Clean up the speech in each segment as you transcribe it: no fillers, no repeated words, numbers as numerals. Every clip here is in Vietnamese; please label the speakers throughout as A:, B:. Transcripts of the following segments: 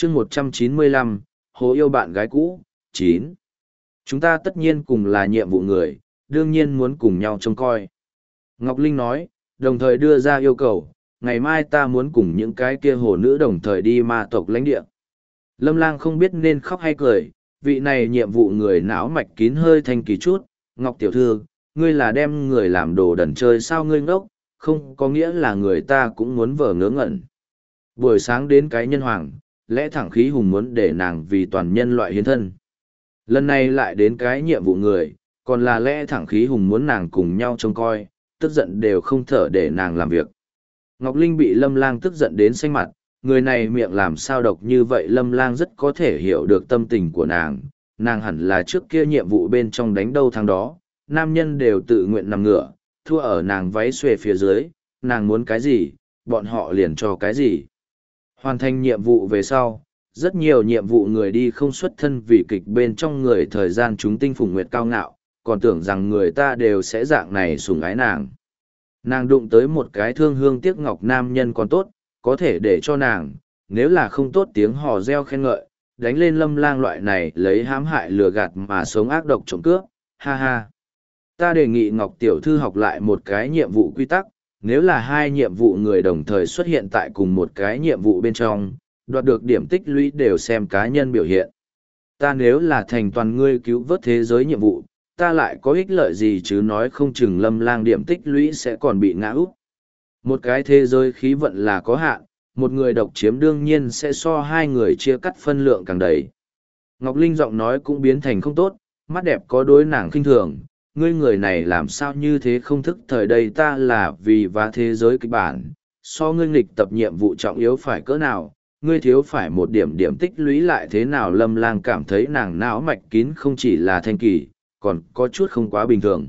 A: chương 195, Hồ yêu bạn gái cũ, 9. Chúng ta tất nhiên cùng là nhiệm vụ người, đương nhiên muốn cùng nhau trông coi. Ngọc Linh nói, đồng thời đưa ra yêu cầu, ngày mai ta muốn cùng những cái kia hồ nữ đồng thời đi ma tộc lãnh địa. Lâm Lang không biết nên khóc hay cười, vị này nhiệm vụ người não mạch kín hơi thanh kỳ chút. Ngọc tiểu thư, ngươi là đem người làm đồ đần chơi sao ngươi ngốc, không có nghĩa là người ta cũng muốn vờ ngớ ngẩn. Buổi sáng đến cái nhân hoàng, lẽ thẳng khí hùng muốn để nàng vì toàn nhân loại hiến thân. Lần này lại đến cái nhiệm vụ người, còn là lẽ thẳng khí hùng muốn nàng cùng nhau trông coi, tức giận đều không thở để nàng làm việc. Ngọc Linh bị Lâm Lang tức giận đến xanh mặt, người này miệng làm sao độc như vậy. Lâm Lang rất có thể hiểu được tâm tình của nàng hẳn là trước kia nhiệm vụ bên trong đánh đâu thắng đó, nam nhân đều tự nguyện nằm ngửa, thua ở nàng váy xuề phía dưới, nàng muốn cái gì, bọn họ liền cho cái gì. Hoàn thành nhiệm vụ về sau, rất nhiều nhiệm vụ người đi không xuất thân vì kịch bên trong người thời gian chúng tinh phùng nguyệt cao ngạo, còn tưởng rằng người ta đều sẽ dạng này sủng ái nàng. Nàng đụng tới một cái thương hương tiếc ngọc nam nhân còn tốt, có thể để cho nàng, nếu là không tốt tiếng hò reo khen ngợi, đánh lên Lâm Lang loại này lấy hãm hại lừa gạt mà sống ác độc trộm cướp, ha ha. Ta đề nghị Ngọc Tiểu Thư học lại một cái nhiệm vụ quy tắc, nếu là hai nhiệm vụ người đồng thời xuất hiện tại cùng một cái nhiệm vụ bên trong, đoạt được điểm tích lũy đều xem cá nhân biểu hiện. Ta nếu là thành toàn ngươi cứu vớt thế giới nhiệm vụ, ta lại có ích lợi gì chứ, nói không chừng Lâm Lang điểm tích lũy sẽ còn bị ngã úp. Một cái thế giới khí vận là có hạn, một người độc chiếm đương nhiên sẽ so hai người chia cắt phân lượng càng đầy. Ngọc Linh giọng nói cũng biến thành không tốt, mắt đẹp có đối nàng khinh thường, ngươi người này làm sao như thế không thức thời đây, ta là vì và thế giới kịch bản, so ngươi nghịch tập nhiệm vụ trọng yếu phải cỡ nào, ngươi thiếu phải một điểm tích lũy lại thế nào. Lâm Lang cảm thấy nàng não mạch kín không chỉ là thanh kỳ, còn có chút không quá bình thường.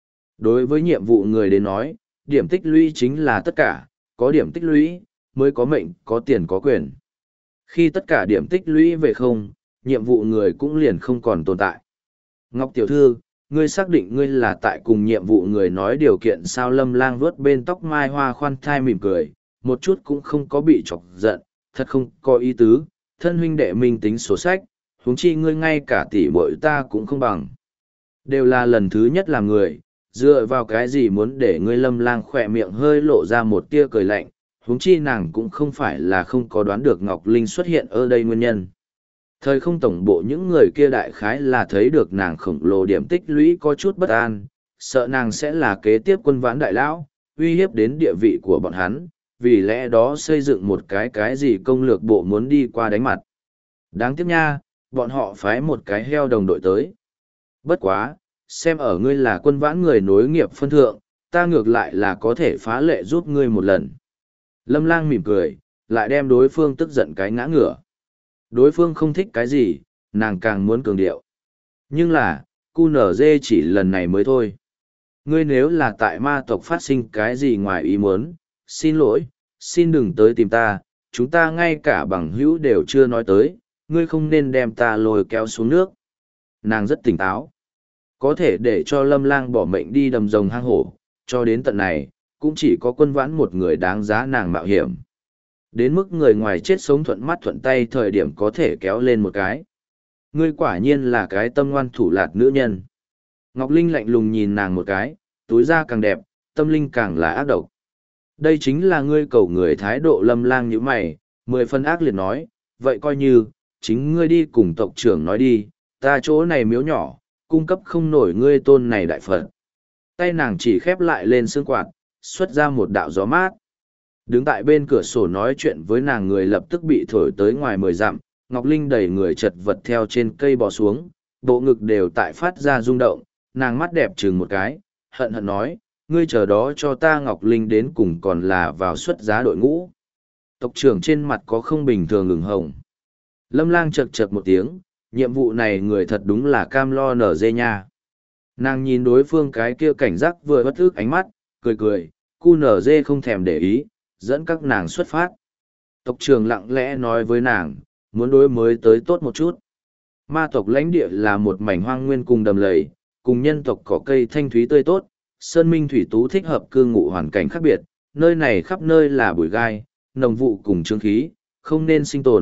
A: Đối với nhiệm vụ người đến nói, điểm tích lũy chính là tất cả, có điểm tích lũy, mới có mệnh, có tiền có quyền. Khi tất cả điểm tích lũy về không, nhiệm vụ người cũng liền không còn tồn tại. Ngọc Tiểu Thư, ngươi xác định ngươi là tại cùng nhiệm vụ người nói điều kiện sao? Lâm Lang vuốt bên tóc mai hoa khoan thai mỉm cười, một chút cũng không có bị chọc giận, thật không có ý tứ, thân huynh đệ minh tính sổ sách, huống chi ngươi ngay cả tỷ muội ta cũng không bằng. Đều là lần thứ nhất làm người, dựa vào cái gì muốn để ngươi? Lâm Lang khỏe miệng hơi lộ ra một tia cười lạnh, huống chi nàng cũng không phải là không có đoán được Ngọc Linh xuất hiện ở đây nguyên nhân. Thời không tổng bộ những người kia đại khái là thấy được nàng khổng lồ điểm tích lũy có chút bất an, sợ nàng sẽ là kế tiếp quân vãn đại lão, uy hiếp đến địa vị của bọn hắn, vì lẽ đó xây dựng một cái gì công lược bộ muốn đi qua đánh mặt. Đáng tiếc nha, bọn họ phái một cái heo đồng đội tới. Bất quá, xem ở ngươi là quân vãn người nối nghiệp phân thượng, ta ngược lại là có thể phá lệ giúp ngươi một lần. Lâm Lang mỉm cười, lại đem đối phương tức giận cái ngã ngửa. Đối phương không thích cái gì, nàng càng muốn cường điệu. Nhưng là, QNZ chỉ lần này mới thôi. Ngươi nếu là tại ma tộc phát sinh cái gì ngoài ý muốn, xin lỗi, xin đừng tới tìm ta, chúng ta ngay cả bằng hữu đều chưa nói tới, ngươi không nên đem ta lôi kéo xuống nước. Nàng rất tỉnh táo. Có thể để cho Lâm Lang bỏ mệnh đi đầm rồng hang hổ, cho đến tận này, cũng chỉ có quân vãn một người đáng giá nàng mạo hiểm. Đến mức người ngoài chết sống thuận mắt thuận tay thời điểm có thể kéo lên một cái. Ngươi quả nhiên là cái tâm ngoan thủ lạt nữ nhân. Ngọc Linh lạnh lùng nhìn nàng một cái, túi da càng đẹp, tâm linh càng là ác độc. Đây chính là ngươi cầu người thái độ. Lâm Lang như mày, 10 phân ác liệt nói, vậy coi như, chính ngươi đi cùng tộc trưởng nói đi, ta chỗ này miếu nhỏ, cung cấp không nổi ngươi tôn này đại Phật. Tay nàng chỉ khép lại lên xương quạt, xuất ra một đạo gió mát. Đứng tại bên cửa sổ nói chuyện với nàng người lập tức bị thổi tới ngoài 10 dặm, Ngọc Linh đẩy người chật vật theo trên cây bò xuống, bộ ngực đều tại phát ra rung động, nàng mắt đẹp chừng một cái, hận hận nói, ngươi chờ đó cho ta. Ngọc Linh đến cùng còn là vào xuất giá đội ngũ. Tộc trưởng trên mặt có không bình thường ửng hồng. Lâm Lang chật chật một tiếng, nhiệm vụ này người thật đúng là cam lo nở dê nha. Nàng nhìn đối phương cái kia cảnh giác vừa bất ức ánh mắt, cười cười, QNZ không thèm để ý, dẫn các nàng xuất phát. Tộc trưởng lặng lẽ nói với nàng, muốn đối mới tới tốt một chút. Ma tộc lãnh địa là một mảnh hoang nguyên cùng đầm lầy, cùng nhân tộc có cây thanh thúy tươi tốt, sơn minh thủy tú thích hợp cư ngụ hoàn cảnh khác biệt, nơi này khắp nơi là bụi gai, nồng vụ cùng trương khí, không nên sinh tồn,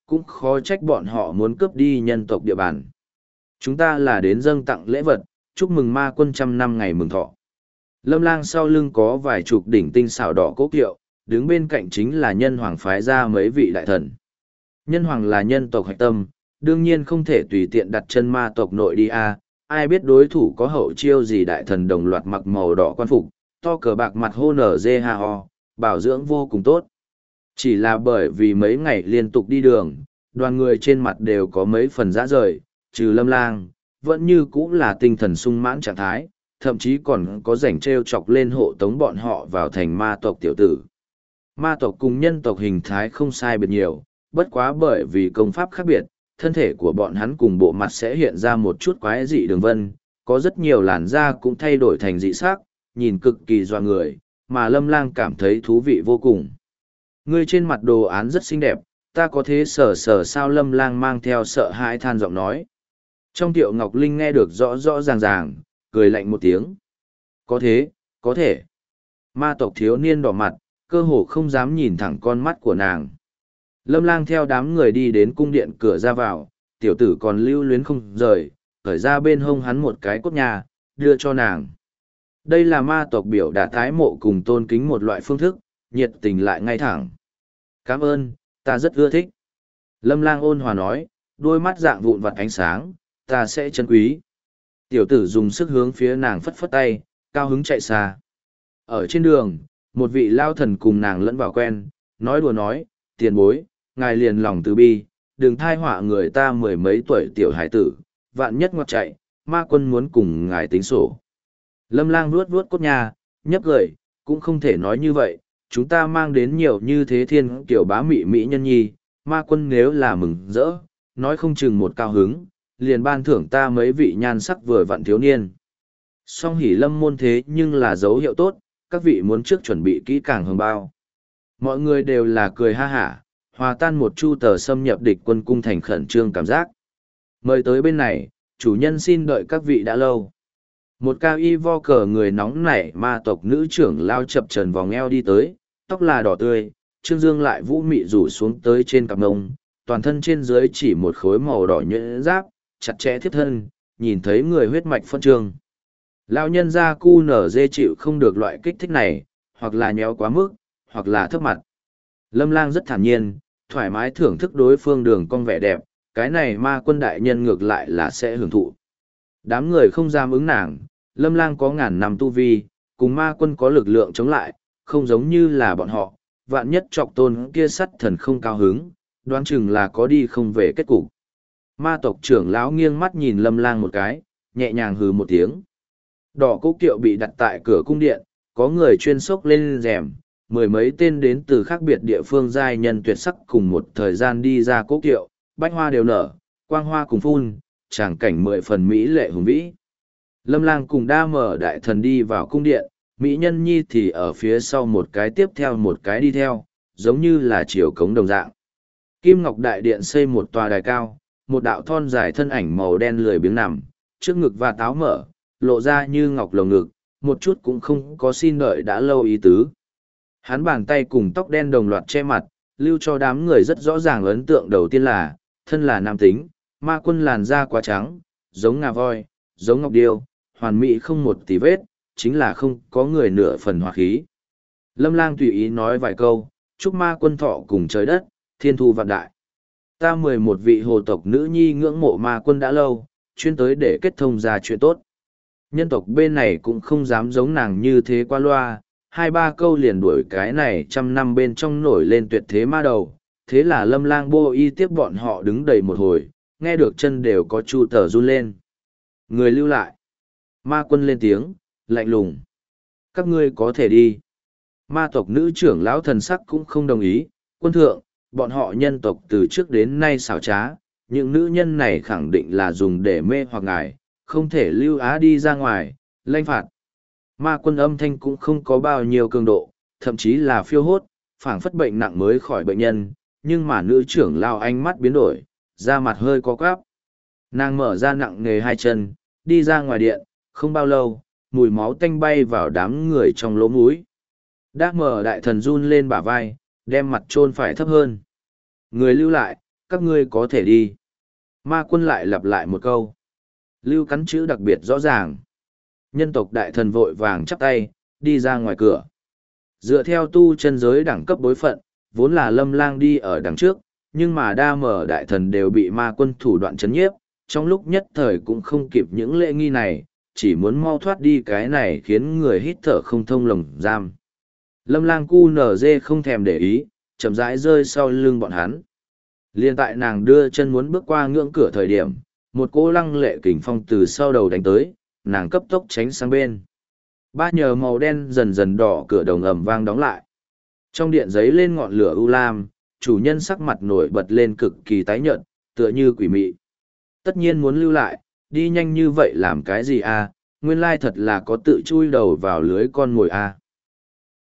A: cũng khó trách bọn họ muốn cướp đi nhân tộc địa bàn. Chúng ta là đến dâng tặng lễ vật, chúc mừng ma quân 100 năm ngày mừng thọ. Lâm Lang sau lưng có vài chục đỉnh tinh xảo đỏ cố kiệu, đứng bên cạnh chính là nhân hoàng phái ra mấy vị đại thần. Nhân hoàng là nhân tộc hạch tâm, đương nhiên không thể tùy tiện đặt chân ma tộc nội đi ai biết đối thủ có hậu chiêu gì. Đại thần đồng loạt mặc màu đỏ quan phục, to cờ bạc mặt hô nở dê ha ho, bảo dưỡng vô cùng tốt. Chỉ là bởi vì mấy ngày liên tục đi đường, đoàn người trên mặt đều có mấy phần rã rời, trừ Lâm Lang, vẫn như cũng là tinh thần sung mãn trạng thái, thậm chí còn có rảnh treo chọc lên hộ tống bọn họ vào thành ma tộc tiểu tử. Ma tộc cùng nhân tộc hình thái không sai biệt nhiều, bất quá bởi vì công pháp khác biệt, thân thể của bọn hắn cùng bộ mặt sẽ hiện ra một chút quái dị đường vân, có rất nhiều làn da cũng thay đổi thành dị sắc, nhìn cực kỳ doa người, mà Lâm Lang cảm thấy thú vị vô cùng. Ngươi trên mặt đồ án rất xinh đẹp, ta có thế sở sao? Lâm Lang mang theo sợ hãi than giọng nói. Trong Tiệu Ngọc Linh nghe được rõ rõ ràng ràng, cười lạnh một tiếng. Có thế, có thể. Ma tộc thiếu niên đỏ mặt, cơ hồ không dám nhìn thẳng con mắt của nàng. Lâm Lang theo đám người đi đến cung điện cửa ra vào, tiểu tử còn lưu luyến không rời, khởi ra bên hông hắn một cái cốt nhà, đưa cho nàng. Đây là ma tộc biểu đạt thái mộ cùng tôn kính một loại phương thức, nhiệt tình lại ngay thẳng. Cảm ơn, ta rất ưa thích. Lâm Lang ôn hòa nói, đôi mắt dạng vụn vặt ánh sáng, ta sẽ trân quý. Tiểu tử dùng sức hướng phía nàng phất phất tay, cao hứng chạy xa. Ở trên đường, một vị lao thần cùng nàng lẫn vào quen, nói đùa nói, tiền bối, ngài liền lòng từ bi, đừng thai họa người ta mười mấy tuổi tiểu hải tử, vạn nhất ngoặt chạy, ma quân muốn cùng ngài tính sổ. Lâm Lang vuốt vuốt cốt nhà, nhấp cười, cũng không thể nói như vậy, chúng ta mang đến nhiều như thế thiên kiểu bá mị mỹ nhân nhi, ma quân nếu là mừng rỡ, nói không chừng một cao hứng, liền ban thưởng ta mấy vị nhan sắc vừa vặn thiếu niên. Song hỉ lâm môn thế nhưng là dấu hiệu tốt, các vị muốn trước chuẩn bị kỹ càng hương bao. Mọi người đều là cười ha hả, hòa tan một chu tờ xâm nhập địch quân cung thành khẩn trương cảm giác. Mời tới bên này, chủ nhân xin đợi các vị đã lâu. Một cao y vo cờ người nóng nảy ma tộc nữ trưởng lao chập trần vòng eo đi tới, tóc là đỏ tươi, trương dương lại vũ mị rủ xuống tới trên cặp ngông, toàn thân trên dưới chỉ một khối màu đỏ nhuyễn giáp, chặt chẽ thiết thân, nhìn thấy người huyết mạch phân trương. Lão nhân gia cu nở dê chịu không được loại kích thích này, hoặc là nhéo quá mức, hoặc là thấp mặt. Lâm Lang rất thản nhiên, thoải mái thưởng thức đối phương đường cong vẻ đẹp, cái này ma quân đại nhân ngược lại là sẽ hưởng thụ. Đám người không dám ứng nàng, Lâm Lang có ngàn năm tu vi, cùng ma quân có lực lượng chống lại, không giống như là bọn họ, vạn nhất trọc tôn kia sắt thần không cao hứng, đoán chừng là có đi không về kết cục. Ma tộc trưởng lão nghiêng mắt nhìn Lâm Lang một cái, nhẹ nhàng hừ một tiếng. Đỏ cố kiệu bị đặt tại cửa cung điện, có người chuyên sốc lên rèm, mười mấy tên đến từ khác biệt địa phương giai nhân tuyệt sắc cùng một thời gian đi ra cố kiệu, bách hoa đều nở, quang hoa cùng phun, tràng cảnh 10 phần mỹ lệ hùng vĩ. Lâm Lang cùng đa mở đại thần đi vào cung điện, mỹ nhân nhi thì ở phía sau một cái tiếp theo một cái đi theo, giống như là chiều cống đồng dạng. Kim Ngọc Đại Điện xây một tòa đài cao, một đạo thon dài thân ảnh màu đen lười biếng nằm, trước ngực và táo mở, lộ ra như ngọc lồng ngực, một chút cũng không có xin đợi đã lâu ý tứ. Hắn bàn tay cùng tóc đen đồng loạt che mặt, lưu cho đám người rất rõ ràng ấn tượng đầu tiên là, thân là nam tính, ma quân làn da quá trắng, giống ngà voi, giống ngọc điêu, hoàn mỹ không một tì vết, chính là không có người nửa phần hòa khí. Lâm Lang tùy ý nói vài câu, chúc ma quân thọ cùng trời đất, thiên thu vạn đại. Ta 11 vị hồ tộc nữ nhi ngưỡng mộ ma quân đã lâu, chuyên tới để kết thông ra chuyện tốt. Nhân tộc bên này cũng không dám giống nàng như thế qua loa, 2-3 câu liền đuổi cái này 100 năm bên trong nổi lên tuyệt thế ma đầu. Thế là Lâm Lang bô y tiếp bọn họ đứng đầy một hồi, nghe được chân đều có chu tờ run lên. Người lưu lại. Ma quân lên tiếng, lạnh lùng. Các ngươi có thể đi. Ma tộc nữ trưởng lão thần sắc cũng không đồng ý. Quân thượng, bọn họ nhân tộc từ trước đến nay xảo trá. Những nữ nhân này khẳng định là dùng để mê hoặc ngài, không thể lưu á đi ra ngoài, lanh phạt. Ma quân âm thanh cũng không có bao nhiêu cường độ, thậm chí là phiêu hốt, phảng phất bệnh nặng mới khỏi bệnh nhân, nhưng mà nữ trưởng lao ánh mắt biến đổi, da mặt hơi có quáp. Nàng mở ra nặng nề hai chân, đi ra ngoài điện, không bao lâu, mùi máu tanh bay vào đám người trong lỗ mũi. Đác mở đại thần run lên bả vai, đem mặt chôn phải thấp hơn. Người lưu lại, các ngươi có thể đi. Ma quân lại lặp lại một câu. Lưu cắn chữ đặc biệt rõ ràng. Nhân tộc đại thần vội vàng chắp tay, đi ra ngoài cửa. Dựa theo tu chân giới đẳng cấp bối phận, vốn là Lâm Lang đi ở đằng trước, nhưng mà đa mở đại thần đều bị ma quân thủ đoạn chấn nhiếp, trong lúc nhất thời cũng không kịp những lễ nghi này, chỉ muốn mau thoát đi cái này khiến người hít thở không thông lồng giam. Lâm Lang cu nở dê không thèm để ý, chậm rãi rơi sau lưng bọn hắn. Liên tại nàng đưa chân muốn bước qua ngưỡng cửa thời điểm, một cỗ lăng lệ kình phong từ sau đầu đánh tới, nàng cấp tốc tránh sang bên. Ba nhờ màu đen dần dần đỏ cửa đồng ầm vang đóng lại. Trong điện giấy lên ngọn lửa u lam, chủ nhân sắc mặt nổi bật lên cực kỳ tái nhợt, tựa như quỷ mị. Tất nhiên muốn lưu lại, đi nhanh như vậy làm cái gì à, nguyên lai thật là có tự chui đầu vào lưới con mồi à.